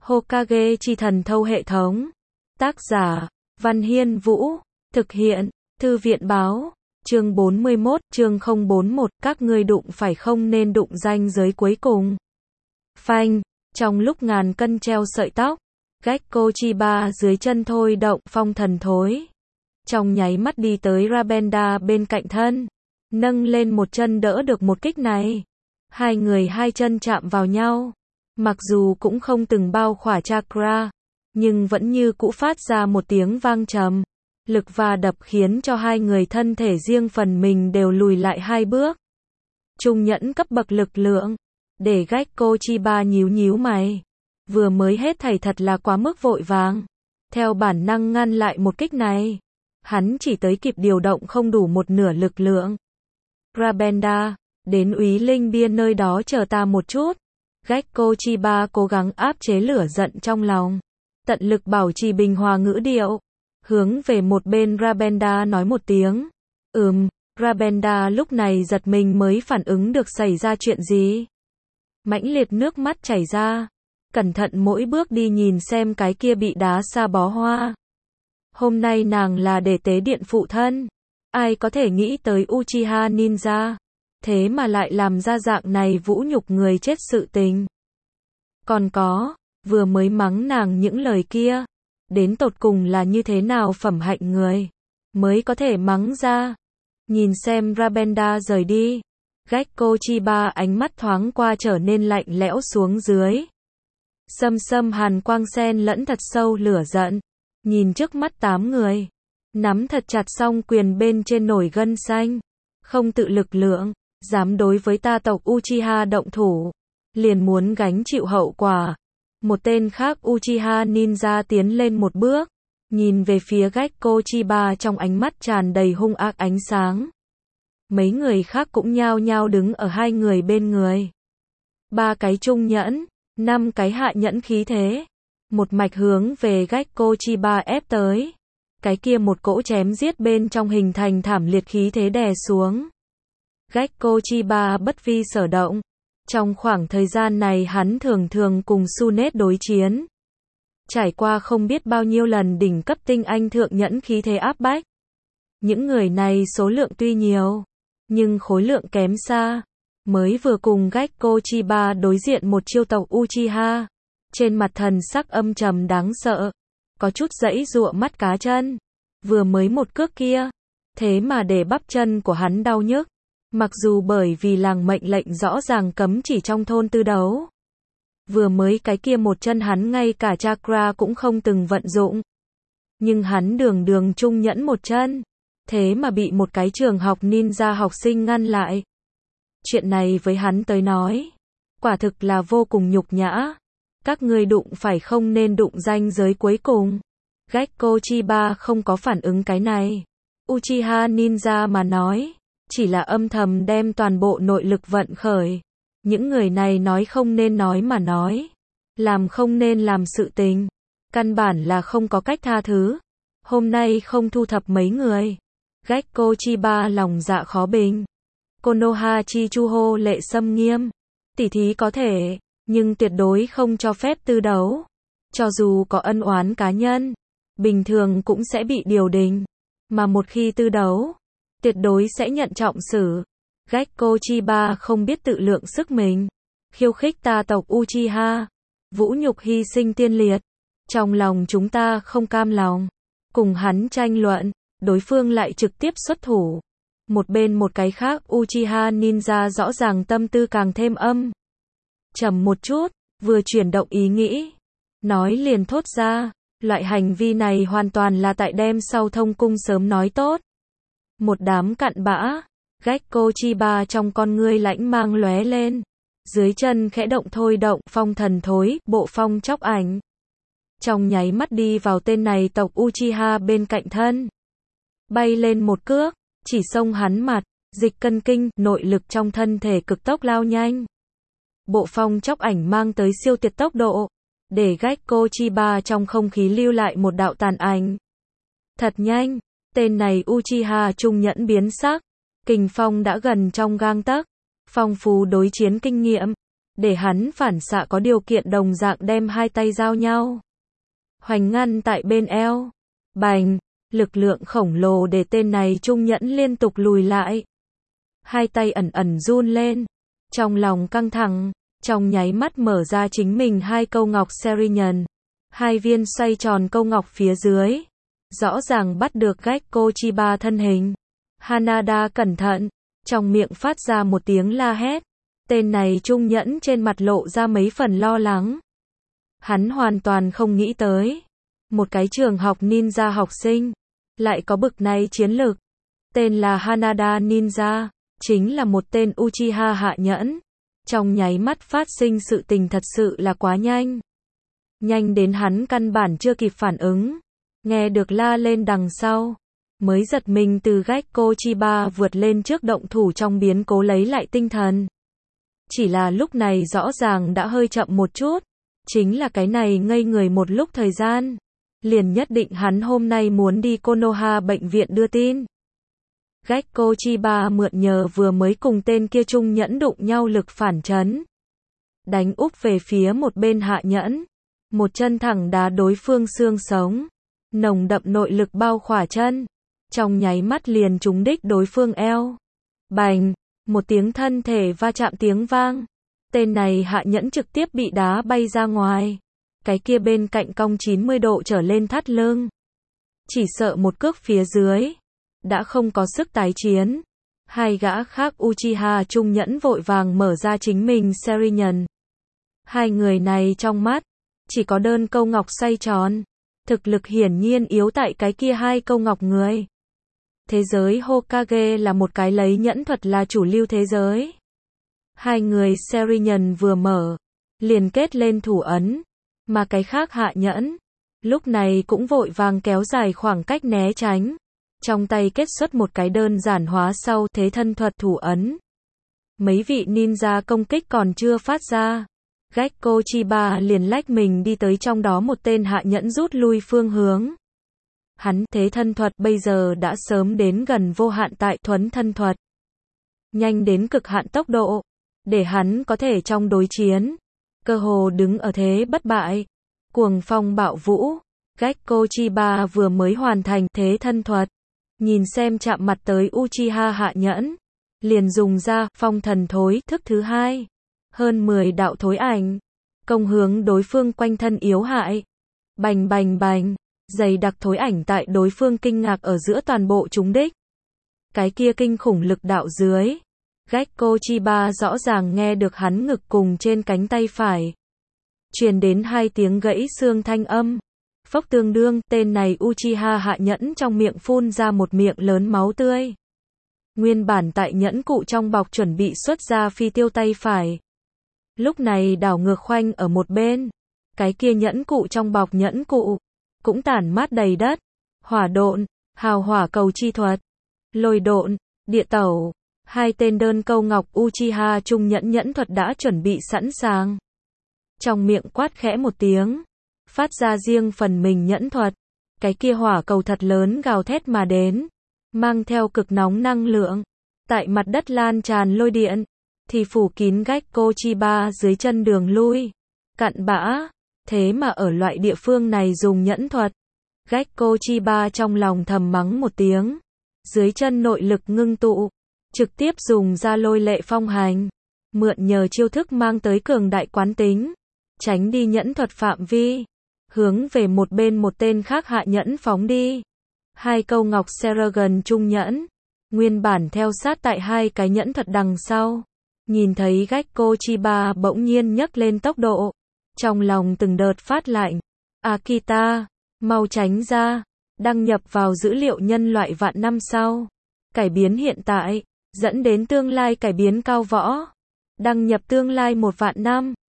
Hokage chi thần thâu hệ thống. Tác giả, Văn Hiên Vũ. Thực hiện, Thư viện báo. Chương 41, chương 041, các ngươi đụng phải không nên đụng ranh giới cuối cùng. Phanh, trong lúc ngàn cân treo sợi tóc, Gekko Chiba dưới chân thôi động phong thần thối. Trong nháy mắt đi tới Rabenda bên cạnh thân, nâng lên một chân đỡ được một kích này. Hai người hai chân chạm vào nhau, mặc dù cũng không từng bao khỏa chakra, nhưng vẫn như cũ phát ra một tiếng vang trầm. Lực va đập khiến cho hai người thân thể riêng phần mình đều lùi lại hai bước. Trung nhẫn cấp bậc lực lượng, để Gekko Chiba nhíu nhíu mày. Vừa mới hết thảy thật là quá mức vội vàng. Theo bản năng ngăn lại một kích này, hắn chỉ tới kịp điều động không đủ một nửa lực lượng. Rabenda, đến Úy Linh Bia nơi đó chờ ta một chút. Gekko Chiba cố gắng áp chế lửa giận trong lòng, tận lực bảo trì bình hòa ngữ điệu, hướng về một bên Rabenda nói một tiếng. Rabenda lúc này giật mình mới phản ứng được xảy ra chuyện gì. Mãnh liệt nước mắt chảy ra, cẩn thận mỗi bước đi nhìn xem cái kia bị đá sa bó hoa. Hôm nay nàng là để tế điện phụ thân, ai có thể nghĩ tới Uchiha Ninja, thế mà lại làm ra dạng này vũ nhục người chết sự tình. Còn có, vừa mới mắng nàng những lời kia, đến tột cùng là như thế nào phẩm hạnh người, mới có thể mắng ra. Nhìn xem Rabenda rời đi, Gekko Chiba ánh mắt thoáng qua trở nên lạnh lẽo xuống dưới. Sâm hàn quang xen lẫn thật sâu lửa giận, nhìn trước mắt 8 người, nắm thật chặt song quyền bên trên nổi gân xanh, không tự lực lượng, dám đối với ta tộc Uchiha động thủ, liền muốn gánh chịu hậu quả. Một tên khác Uchiha Ninja tiến lên một bước, nhìn về phía Gekko Chiba trong ánh mắt tràn đầy hung ác ánh sáng. Mấy người khác cũng nhao nhao đứng ở hai người bên người. 3 cái trung nhẫn, 5 cái hạ nhẫn khí thế, một mạch hướng về Gekko Chiba ép tới. Cái kia một cỗ chém giết bên trong hình thành thảm liệt khí thế đè xuống. Gekko Chiba bất vi sở động. Trong khoảng thời gian này hắn thường thường cùng Sunet đối chiến. Trải qua không biết bao nhiêu lần đỉnh cấp tinh anh thượng nhẫn khí thế áp bách. Những người này số lượng tuy nhiều, nhưng khối lượng kém xa. Mới vừa cùng Gekko Chiba đối diện một chiêu tộc Uchiha, trên mặt thần sắc âm trầm đáng sợ, có chút giãy giụa mắt cá chân. Vừa mới một cước kia, thế mà để bắp chân của hắn đau nhức. Mặc dù bởi vì làng mệnh lệnh rõ ràng cấm chỉ trong thôn tư đấu. Vừa mới cái kia một chân hắn ngay cả chakra cũng không từng vận dụng. Nhưng hắn đường trung nhẫn một chân, thế mà bị một cái trường học ninja học sinh ngăn lại. Chuyện này với hắn tới nói, quả thực là vô cùng nhục nhã. Các ngươi đụng phải không nên đụng ranh giới cuối cùng. Gekko Chiba không có phản ứng cái này. Uchiha Ninja mà nói, chỉ là âm thầm đem toàn bộ nội lực vận khởi. Những người này nói không nên nói mà nói, làm không nên làm sự tình, căn bản là không có cách tha thứ. Hôm nay không thu thập mấy người, Gekko Chiba lòng dạ khó bình. Konoha Chichuho lệ xâm nghiêm, tỉ thí có thể, nhưng tuyệt đối không cho phép tư đấu. Cho dù có ân oán cá nhân, bình thường cũng sẽ bị điều đình, mà một khi tư đấu, tuyệt đối sẽ nhận trọng xử. Gekko Chiba không biết tự lượng sức mình, khiêu khích ta tộc Uchiha, vũ nhục hy sinh tiên liệt. Trong lòng chúng ta không cam lòng, cùng hắn tranh luận, đối phương lại trực tiếp xuất thủ. Một bên một cái khác Uchiha Ninja rõ ràng tâm tư càng thêm âm trầm một chút, vừa chuyển động ý nghĩ, nói liền thốt ra, loại hành vi này hoàn toàn là tại đêm sau thông cung sớm nói tốt. Một đám cặn bã. Gekko Chiba trong con ngươi lãnh mang lóe lên, dưới chân khẽ động thôi động phong thần thối, bộ phong chóc ảnh. Trong nháy mắt đi vào tên này tộc Uchiha bên cạnh thân. Bay lên một cước, chỉ xông hắn mặt, dịch cân kinh, nội lực trong thân thể cực tốc lao nhanh. Bộ phong chóc ảnh mang tới siêu tuyệt tốc độ, để Gekko Chiba trong không khí lưu lại một đạo tàn ảnh. Thật nhanh, tên này Uchiha trung nhẫn biến sắc. Kình phong đã gần trong gang tấc, phong phú đối chiến kinh nghiệm, để hắn phản xạ có điều kiện đồng dạng đem hai tay giao nhau. Hoành ngăn tại bên eo. Bành, lực lượng khổng lồ để tên này trung nhẫn liên tục lùi lại. Hai tay ẩn ẩn run lên. Trong lòng căng thẳng, trong nháy mắt mở ra chính mình hai câu ngọc Serian. Hai viên xoay tròn câu ngọc phía dưới. Rõ ràng bắt được Gekko Chiba thân hình. Hanada cẩn thận, trong miệng phát ra một tiếng la hét. Tên này trung nhẫn trên mặt lộ ra mấy phần lo lắng. Hắn hoàn toàn không nghĩ tới. Một cái trường học ninja học sinh, lại có bực này chiến lực. Tên là Hanada Ninja, chính là một tên Uchiha hạ nhẫn. Trong nháy mắt phát sinh sự tình thật sự là quá nhanh. Nhanh đến hắn căn bản chưa kịp phản ứng. Nghe được la lên đằng sau. Mới giật mình từ Gekko Chiba vượt lên trước động thủ trong biến cố lấy lại tinh thần. Chỉ là lúc này rõ ràng đã hơi chậm một chút. Chính là cái này ngây người một lúc thời gian. Liền nhất định hắn hôm nay muốn đi Konoha bệnh viện đưa tin. Gekko Chiba mượn nhờ vừa mới cùng tên kia trung nhẫn đụng nhau lực phản chấn. Đánh úp về phía một bên hạ nhẫn. Một chân thẳng đá đối phương xương sống. Nồng đậm nội lực bao khỏa chân. Trong nháy mắt liền trúng đích đối phương eo. Bành, một tiếng thân thể va chạm tiếng vang. Tên này hạ nhẫn trực tiếp bị đá bay ra ngoài. Cái kia bên cạnh cong 90 độ trở lên thắt lưng. Chỉ sợ một cước phía dưới. Đã không có sức tái chiến. Hai gã khác Uchiha trung nhẫn vội vàng mở ra chính mình Serian. Hai người này trong mắt. Chỉ có đơn câu ngọc xoay tròn. Thực lực hiển nhiên yếu tại cái kia hai câu ngọc người. Thế giới Hokage là một cái lấy nhẫn thuật là chủ lưu thế giới. Hai người Serian vừa mở. Liền kết lên thủ ấn. Mà cái khác hạ nhẫn. Lúc này cũng vội vàng kéo dài khoảng cách né tránh. Trong tay kết xuất một cái đơn giản hóa sau thế thân thuật thủ ấn. Mấy vị ninja công kích còn chưa phát ra. Gekko Chiba liền lách mình đi tới trong đó một tên hạ nhẫn rút lui phương hướng. Hắn thế thân thuật bây giờ đã sớm đến gần vô hạn tại thuấn thân thuật. Nhanh đến cực hạn tốc độ. Để hắn có thể trong đối chiến. Cơ hồ đứng ở thế bất bại. Cuồng phong bạo vũ. Gekko Chiba vừa mới hoàn thành thế thân thuật. Nhìn xem chạm mặt tới Uchiha hạ nhẫn. Liền dùng ra phong thần thối thức thứ hai. Hơn 10 đạo thối ảnh. Công hướng đối phương quanh thân yếu hại. Bành bành bành. Dày đặc thối ảnh tại đối phương kinh ngạc ở giữa toàn bộ trúng đích. Cái kia kinh khủng lực đạo dưới. Gekko Chiba rõ ràng nghe được hắn ngực cùng trên cánh tay phải. Truyền đến hai tiếng gãy xương thanh âm. Phốc tương đương, tên này Uchiha hạ nhẫn trong miệng phun ra một miệng lớn máu tươi. Nguyên bản tại nhẫn cụ trong bọc chuẩn bị xuất ra phi tiêu tay phải. Lúc này đảo ngược khoanh ở một bên. Cái kia nhẫn cụ trong bọc nhẫn cụ. Cũng tản mát đầy đất. Hỏa độn, hào hỏa cầu chi thuật. Lôi độn, địa tẩu. Hai tên đơn câu ngọc Uchiha trung nhẫn nhẫn thuật đã chuẩn bị sẵn sàng. Trong miệng quát khẽ một tiếng. Phát ra riêng phần mình nhẫn thuật. Cái kia hỏa cầu thật lớn gào thét mà đến. Mang theo cực nóng năng lượng. Tại mặt đất lan tràn lôi điện. Thì phủ kín Gekko Chiba dưới chân đường lui. Cặn bã. Thế mà ở loại địa phương này dùng nhẫn thuật. Gekko Chiba trong lòng thầm mắng một tiếng. Dưới chân nội lực ngưng tụ. Trực tiếp dùng ra lôi lệ phong hành. Mượn nhờ chiêu thức mang tới cường đại quán tính. Tránh đi nhẫn thuật phạm vi. Hướng về một bên một tên khác hạ nhẫn phóng đi. Hai câu ngọc Serian trung nhẫn. Nguyên bản theo sát tại hai cái nhẫn thuật đằng sau. Nhìn thấy Gekko Chiba bỗng nhiên nhấc lên tốc độ. Trong lòng từng đợt phát lạnh. Akita, mau tránh ra. Đăng nhập vào dữ liệu nhân loại vạn năm sau. Cải biến hiện tại. Dẫn đến tương lai cải biến cao võ. Đăng nhập tương lai 1 vạn năm.